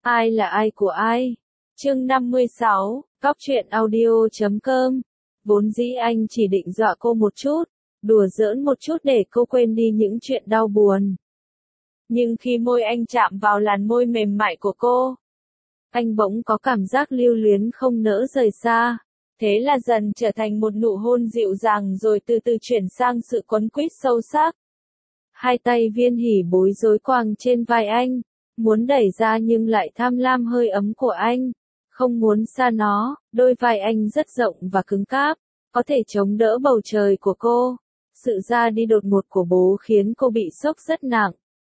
Ai là ai của ai? Chương 56, Cóc truyện audio.com. Vốn dĩ anh chỉ định dọa cô một chút, đùa giỡn một chút để cô quên đi những chuyện đau buồn. Nhưng khi môi anh chạm vào làn môi mềm mại của cô, anh bỗng có cảm giác lưu luyến không nỡ rời xa. Thế là dần trở thành một nụ hôn dịu dàng rồi từ từ chuyển sang sự quấn quýt sâu sắc. Hai tay Viên Hỉ bối rối quàng trên vai anh, muốn đẩy ra nhưng lại tham lam hơi ấm của anh, không muốn xa nó. Đôi vai anh rất rộng và cứng cáp, có thể chống đỡ bầu trời của cô. Sự ra đi đột ngột của bố khiến cô bị sốc rất nặng.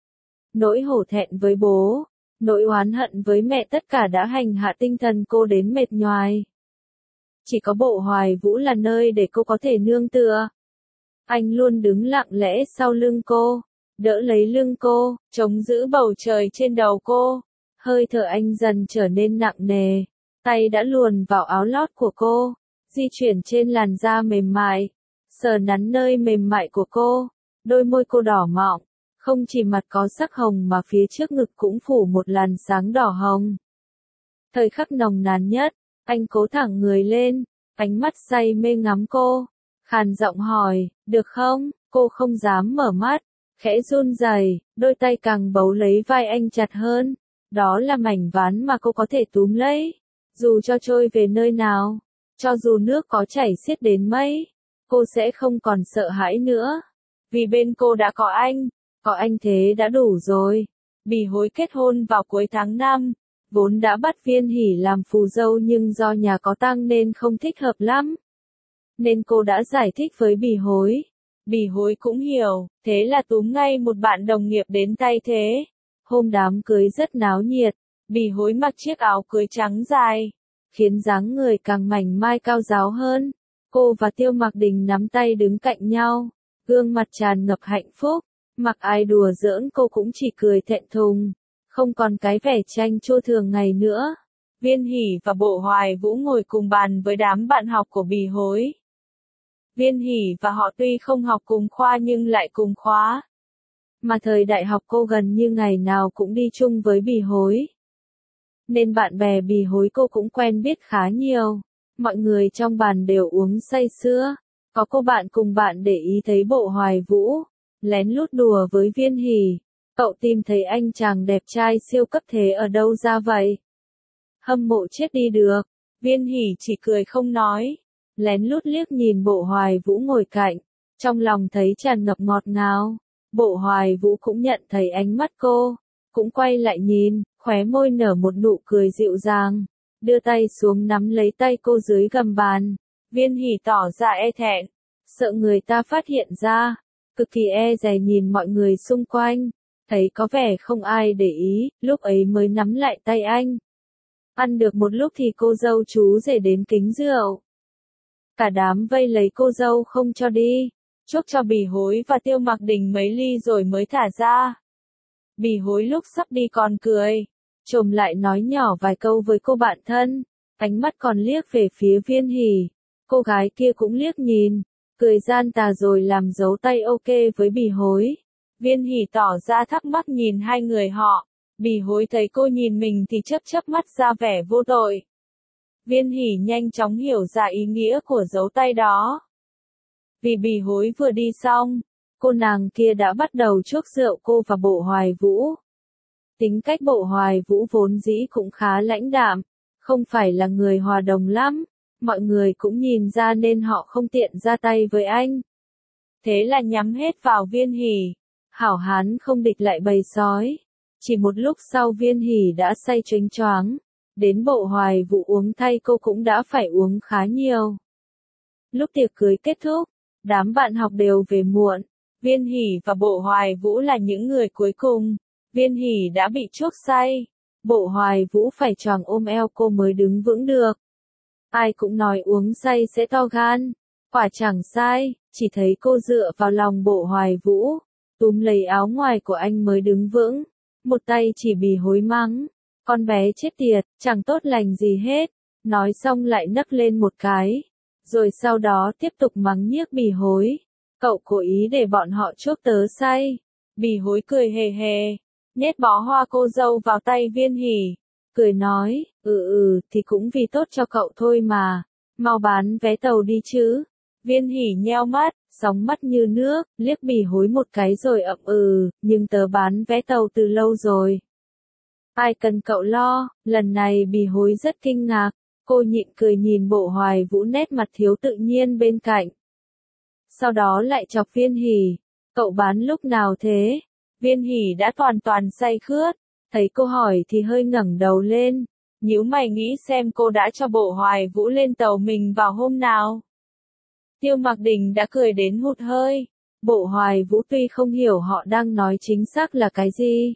Nỗi hổ thẹn với bố, nỗi oán hận với mẹ, tất cả đã hành hạ tinh thần cô đến mệt nhoài. Chỉ có Bộ Hoài Vũ là nơi để cô có thể nương tựa. Anh luôn đứng lặng lẽ sau lưng cô, đỡ lấy lưng cô, chống giữ bầu trời trên đầu cô. Hơi thở anh dần trở nên nặng nề, tay đã luồn vào áo lót của cô, di chuyển trên làn da mềm mại, sờ nắn nơi mềm mại của cô. Đôi môi cô đỏ mọng, không chỉ mặt có sắc hồng mà phía trước ngực cũng phủ một làn sáng đỏ hồng. Thời khắc nồng nàn nhất, anh cố thẳng người lên, ánh mắt say mê ngắm cô, khàn giọng hỏi, được không? Cô không dám mở mắt, khẽ run rẩy, đôi tay càng bấu lấy vai anh chặt hơn. Đó là mảnh ván mà cô có thể túm lấy, dù cho trôi về nơi nào, cho dù nước có chảy xiết đến mấy, cô sẽ không còn sợ hãi nữa. Vì bên cô đã có anh thế đã đủ rồi. Bỉ Hối kết hôn vào cuối tháng 5, vốn đã bắt Viên Hỉ làm phù dâu nhưng do nhà có tang nên không thích hợp lắm. Nên cô đã giải thích với Bỉ Hối. Bỉ Hối cũng hiểu, thế là túm ngay một bạn đồng nghiệp đến thay thế. Hôm đám cưới rất náo nhiệt, Bỉ Hối mặc chiếc áo cưới trắng dài, khiến dáng người càng mảnh mai cao ráo hơn. Cô và Tiêu Mặc Đình nắm tay đứng cạnh nhau, gương mặt tràn ngập hạnh phúc. Mặc ai đùa giỡn cô cũng chỉ cười thẹn thùng, không còn cái vẻ chanh chua thường ngày nữa. Viên Hỉ và Bộ Hoài Vũ ngồi cùng bàn với đám bạn học của Bỉ Hối. Viên Hỉ và họ tuy không học cùng khoa nhưng lại cùng khóa. Mà thời đại học cô gần như ngày nào cũng đi chung với Bỉ Hối. Nên bạn bè Bỉ Hối cô cũng quen biết khá nhiều. Mọi người trong bàn đều uống say sưa. Có cô bạn cùng bạn để ý thấy Bộ Hoài Vũ lén lút đùa với Viên Hỉ. Cậu tìm thấy anh chàng đẹp trai siêu cấp thế ở đâu ra vậy? Hâm mộ chết đi được. Viên Hỉ chỉ cười không nói, lén lút liếc nhìn Bộ Hoài Vũ ngồi cạnh, trong lòng thấy tràn ngập ngọt ngào. Bộ Hoài Vũ cũng nhận thấy ánh mắt cô, cũng quay lại nhìn, khóe môi nở một nụ cười dịu dàng, đưa tay xuống nắm lấy tay cô dưới gầm bàn. Viên Hỉ tỏ ra e thẹn, sợ người ta phát hiện ra, cực kỳ e dè nhìn mọi người xung quanh, thấy có vẻ không ai để ý, lúc ấy mới nắm lại tay anh. Ăn được một lúc thì cô dâu chú rể đến kính rượu. Cả đám vây lấy cô dâu không cho đi, chuốc cho Bỉ Hối và Tiêu Mặc Đình mấy ly rồi mới thả ra. Bỉ Hối lúc sắp đi còn cười, trồm lại nói nhỏ vài câu với cô bạn thân, ánh mắt còn liếc về phía Viên Hỉ. Cô gái kia cũng liếc nhìn, cười gian tà rồi làm dấu tay ok với Bỉ Hối. Viên Hỉ tỏ ra thắc mắc nhìn hai người họ. Bỉ Hối thấy cô nhìn mình thì chớp mắt ra vẻ vô tội. Viên Hỉ nhanh chóng hiểu ra ý nghĩa của dấu tay đó. Vì Bỉ Hối vừa đi xong, cô nàng kia đã bắt đầu chuốc rượu cô và Bộ Hoài Vũ. Tính cách Bộ Hoài Vũ vốn dĩ cũng khá lãnh đạm, không phải là người hòa đồng lắm, mọi người cũng nhìn ra nên họ không tiện ra tay với anh. Thế là nhắm hết vào Viên Hỉ, hảo hán không địch lại bầy sói. Chỉ một lúc sau Viên Hỉ đã say choáng choáng, đến Bộ Hoài Vũ uống thay cô cũng đã phải uống khá nhiều. Lúc tiệc cưới kết thúc, đám bạn học đều về muộn. Viên Hỉ và Bộ Hoài Vũ là những người cuối cùng. Viên Hỉ đã bị chuốc say, Bộ Hoài Vũ phải choàng ôm eo cô mới đứng vững được. Ai cũng nói uống say sẽ to gan, quả chẳng sai, chỉ thấy cô dựa vào lòng Bộ Hoài Vũ, túm lấy áo ngoài của anh mới đứng vững. Một tay chỉ Bỉ Hối mắng, con bé chết tiệt, chẳng tốt lành gì hết. Nói xong lại nấc lên một cái, rồi sau đó tiếp tục mắng nhiếc Bỉ Hối. Cậu cố ý để bọn họ chuốc tớ say. Bỉ Hối cười hề hề, nhét bó hoa cô dâu vào tay Viên Hỉ. cười nói, thì cũng vì tốt cho cậu thôi mà, mau bán vé tàu đi chứ. Viên Hỷ nheo mắt, sóng mắt như nước, liếc Bỉ Hối một cái rồi ậm nhưng tớ bán vé tàu từ lâu rồi. Ai cần cậu lo, lần này Bỉ Hối rất kinh ngạc, cô nhịn cười nhìn Bộ Hoài Vũ nét mặt thiếu tự nhiên bên cạnh. Sau đó lại chọc Viên Hỷ, cậu bán lúc nào thế? Viên Hỷ đã hoàn toàn say khướt, thấy cô hỏi thì hơi ngẩng đầu lên, nhíu mày nghĩ xem cô đã cho Bộ Hoài Vũ lên tàu mình vào hôm nào. Tiêu Mặc Đình đã cười đến hụt hơi, Bộ Hoài Vũ tuy không hiểu họ đang nói chính xác là cái gì,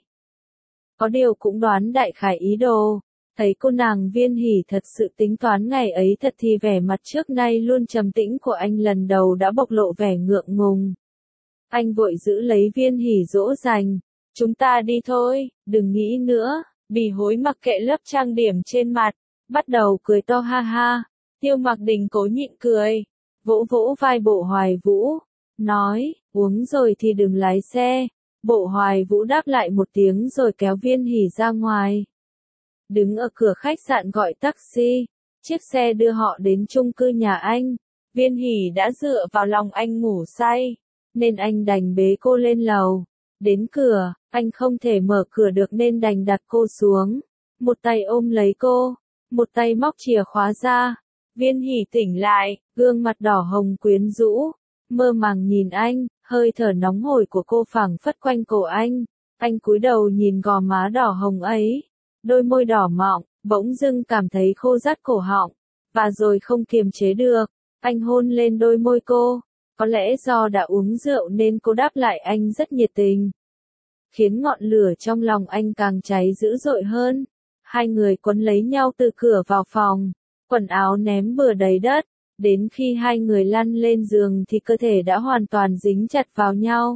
có điều cũng đoán đại khái ý đồ. Thấy cô nàng Viên Hỷ thật sự tính toán ngày ấy thật thì vẻ mặt trước nay luôn trầm tĩnh của anh lần đầu đã bộc lộ vẻ ngượng ngùng. Anh vội giữ lấy Viên Hỷ dỗ dành, chúng ta đi thôi, đừng nghĩ nữa. Bỉ Hối mặc kệ lớp trang điểm trên mặt, bắt đầu cười to ha ha. Tiêu Mặc Đình cố nhịn cười, vỗ vỗ vai Bộ Hoài Vũ, nói, uống rồi thì đừng lái xe. Bộ Hoài Vũ đáp lại một tiếng rồi kéo Viên Hỷ ra ngoài. Đứng ở cửa khách sạn gọi taxi, chiếc xe đưa họ đến chung cư nhà anh. Viên Hỷ đã dựa vào lòng anh ngủ say, nên anh đành bế cô lên lầu. Đến cửa, anh không thể mở cửa được nên đành đặt cô xuống. Một tay ôm lấy cô, một tay móc chìa khóa ra. Viên Hỷ tỉnh lại, gương mặt đỏ hồng quyến rũ, mơ màng nhìn anh, hơi thở nóng hổi của cô phảng phất quanh cổ anh. Anh cúi đầu nhìn gò má đỏ hồng ấy, đôi môi đỏ mọng, bỗng dưng cảm thấy khô rát cổ họng, và rồi không kiềm chế được, anh hôn lên đôi môi cô. Có lẽ do đã uống rượu nên cô đáp lại anh rất nhiệt tình, khiến ngọn lửa trong lòng anh càng cháy dữ dội hơn. Hai người quấn lấy nhau từ cửa vào phòng, quần áo ném bừa đầy đất, đến khi hai người lăn lên giường thì cơ thể đã hoàn toàn dính chặt vào nhau.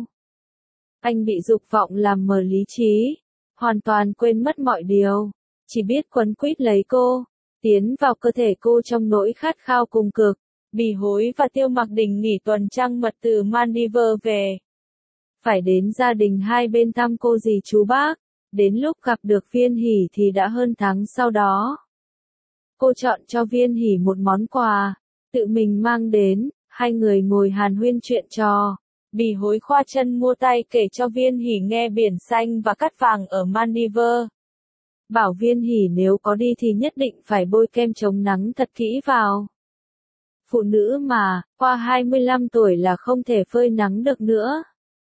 Anh bị dục vọng làm mờ lý trí, hoàn toàn quên mất mọi điều, chỉ biết quấn quýt lấy cô, tiến vào cơ thể cô trong nỗi khát khao cùng cực. Bỉ Hối và Tiêu Mặc Đình nghỉ tuần trăng mật từ Maldives về. Phải đến gia đình hai bên thăm cô dì chú bác, đến lúc gặp được Viên Hỷ thì đã hơn tháng sau đó. Cô chọn cho Viên Hỷ một món quà, tự mình mang đến, hai người ngồi hàn huyên chuyện trò. Bỉ Hối khoa chân mua tay kể cho Viên Hỷ nghe biển xanh và cát vàng ở Maldives. Bảo Viên Hỷ nếu có đi thì nhất định phải bôi kem chống nắng thật kỹ vào. Phụ nữ mà, qua 25 tuổi là không thể phơi nắng được nữa.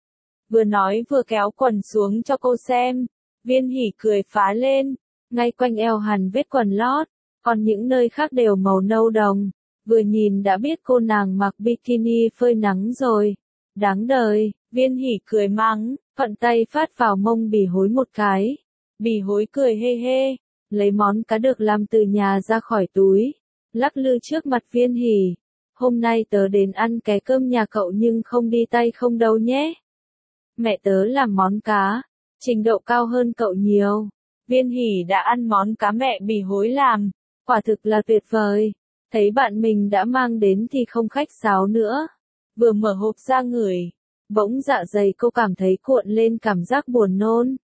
Vừa nói vừa kéo quần xuống cho cô xem. Viên Hỷ cười phá lên, ngay quanh eo hằn vết quần lót, còn những nơi khác đều màu nâu đồng. Vừa nhìn đã biết cô nàng mặc bikini phơi nắng rồi. Đáng đời, Viên Hỷ cười mắng, thuận tay phát vào mông Bỉ Hối một cái. Bỉ Hối cười hê hê, lấy món cá được làm từ nhà ra khỏi túi, lắc lư trước mặt Viên Hỷ. Hôm nay tớ đến ăn cái cơm nhà cậu nhưng không đi tay không đâu nhé. Mẹ tớ làm món cá, trình độ cao hơn cậu nhiều. Viên Hỷ đã ăn món cá mẹ Bỉ Hối làm, quả thực là tuyệt vời. Thấy bạn mình đã mang đến thì không khách sáo nữa. Vừa mở hộp ra ngửi, bỗng dạ dày cô cảm thấy cuộn lên cảm giác buồn nôn.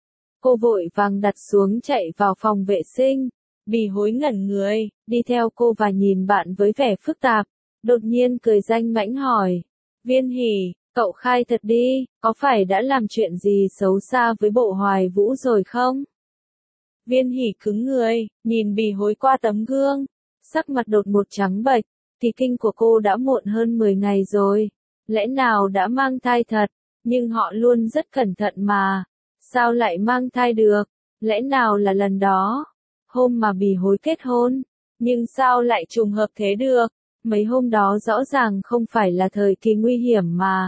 Cô vội vàng đặt xuống chạy vào phòng vệ sinh. Bỉ Hối ngẩn người, đi theo cô và nhìn bạn với vẻ phức tạp. Đột nhiên cười danh mãnh hỏi, Viên Hỷ, cậu khai thật đi, có phải đã làm chuyện gì xấu xa với Bộ Hoài Vũ rồi không? Viên Hỷ cứng người, nhìn Bỉ Hối qua tấm gương, sắc mặt đột ngột trắng bệch, kỳ kinh của cô đã muộn hơn 10 ngày rồi, lẽ nào đã mang thai thật, nhưng họ luôn rất cẩn thận mà, sao lại mang thai được, lẽ nào là lần đó, hôm mà Bỉ Hối kết hôn, nhưng sao lại trùng hợp thế được? Mấy hôm đó rõ ràng không phải là thời kỳ nguy hiểm mà.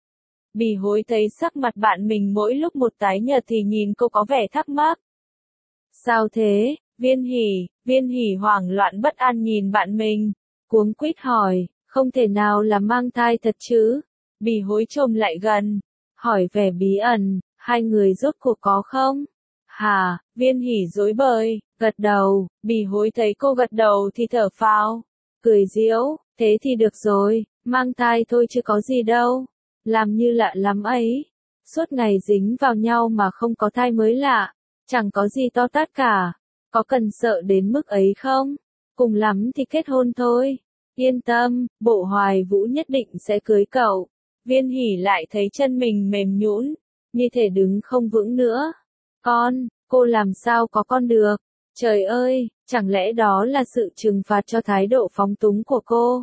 Bỉ Hối thấy sắc mặt bạn mình mỗi lúc một tái nhợt thì nhìn cô có vẻ thắc mắc. Sao thế, Viên Hỷ hoảng loạn bất an nhìn bạn mình, cuống quýt hỏi, không thể nào là mang thai thật chứ? Bỉ Hối chồm lại gần, hỏi vẻ bí ẩn, hai người rốt cuộc có không? Hả, Viên Hỷ rối bời, gật đầu, Bỉ Hối thấy cô gật đầu thì thở phào. Cười giễu, thế thì được rồi, mang thai thôi chứ có gì đâu. Làm như lạ lắm ấy. Suốt ngày dính vào nhau mà không có thai mới lạ. Chẳng có gì to tát cả. Có cần sợ đến mức ấy không? Cùng lắm thì kết hôn thôi. Yên tâm, Bộ Hoài Vũ nhất định sẽ cưới cậu. Viên Hỷ lại thấy chân mình mềm nhũn, như thể đứng không vững nữa. Cô làm sao có con được? Trời ơi, chẳng lẽ đó là sự trừng phạt cho thái độ phóng túng của cô?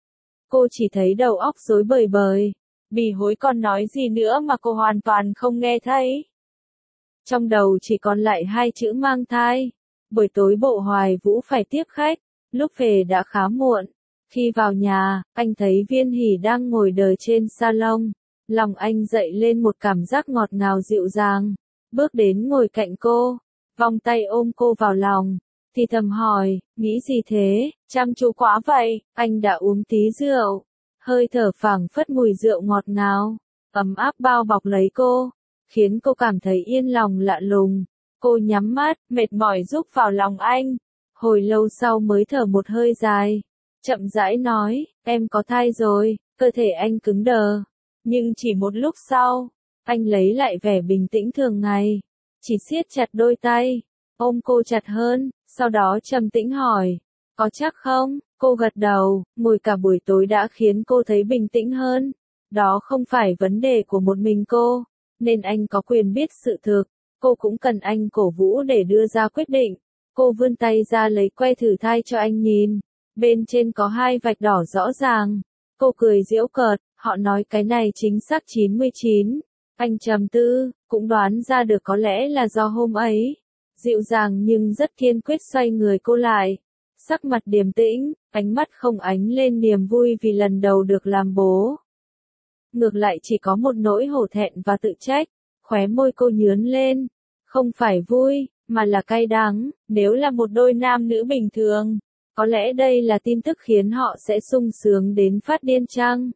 Cô chỉ thấy đầu óc rối bời bời. Bỉ hối còn nói gì nữa mà cô hoàn toàn không nghe thấy. Trong đầu chỉ còn lại hai chữ mang thai. Buổi tối Bộ Hoài Vũ phải tiếp khách, lúc về đã khá muộn. Khi vào nhà, anh thấy Viên Hỷ đang ngồi đờ trên salon. Lòng anh dậy lên một cảm giác ngọt ngào dịu dàng. Bước đến ngồi cạnh cô, vòng tay ôm cô vào lòng, thì thầm hỏi, nghĩ gì thế, chăm chú quá vậy, anh đã uống tí rượu. Hơi thở phảng phất mùi rượu ngọt ngào, ấm áp bao bọc lấy cô, khiến cô cảm thấy yên lòng lạ lùng. Cô nhắm mắt, mệt mỏi rúc vào lòng anh. Hồi lâu sau mới thở một hơi dài, chậm rãi nói, em có thai rồi. Cơ thể anh cứng đờ, nhưng chỉ một lúc sau, anh lấy lại vẻ bình tĩnh thường ngày, chỉ siết chặt đôi tay, ôm cô chặt hơn, sau đó trầm tĩnh hỏi, có chắc không? Cô gật đầu, ngồi cả buổi tối đã khiến cô thấy bình tĩnh hơn. Đó không phải vấn đề của một mình cô, nên anh có quyền biết sự thực. Cô cũng cần anh cổ vũ để đưa ra quyết định. Cô vươn tay ra lấy que thử thai cho anh nhìn. Bên trên có hai vạch đỏ rõ ràng. Cô cười giễu cợt, họ nói cái này chính xác 99. Anh trầm tư, cũng đoán ra được có lẽ là do hôm ấy. Dịu dàng nhưng rất kiên quyết xoay người cô lại. Sắc mặt điềm tĩnh, ánh mắt không ánh lên niềm vui vì lần đầu được làm bố. Ngược lại chỉ có một nỗi hổ thẹn và tự trách. Khóe môi cô nhướn lên. Không phải vui, mà là cay đắng. Nếu là một đôi nam nữ bình thường, có lẽ đây là tin tức khiến họ sẽ sung sướng đến phát điên chăng?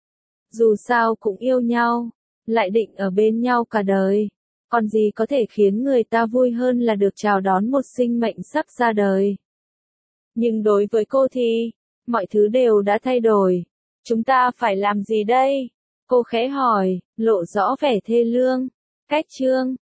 Dù sao cũng yêu nhau, lại định ở bên nhau cả đời. Còn gì có thể khiến người ta vui hơn là được chào đón một sinh mệnh sắp ra đời. Nhưng đối với cô thì, mọi thứ đều đã thay đổi. Chúng ta phải làm gì đây? Cô khẽ hỏi, lộ rõ vẻ thê lương. Cách chương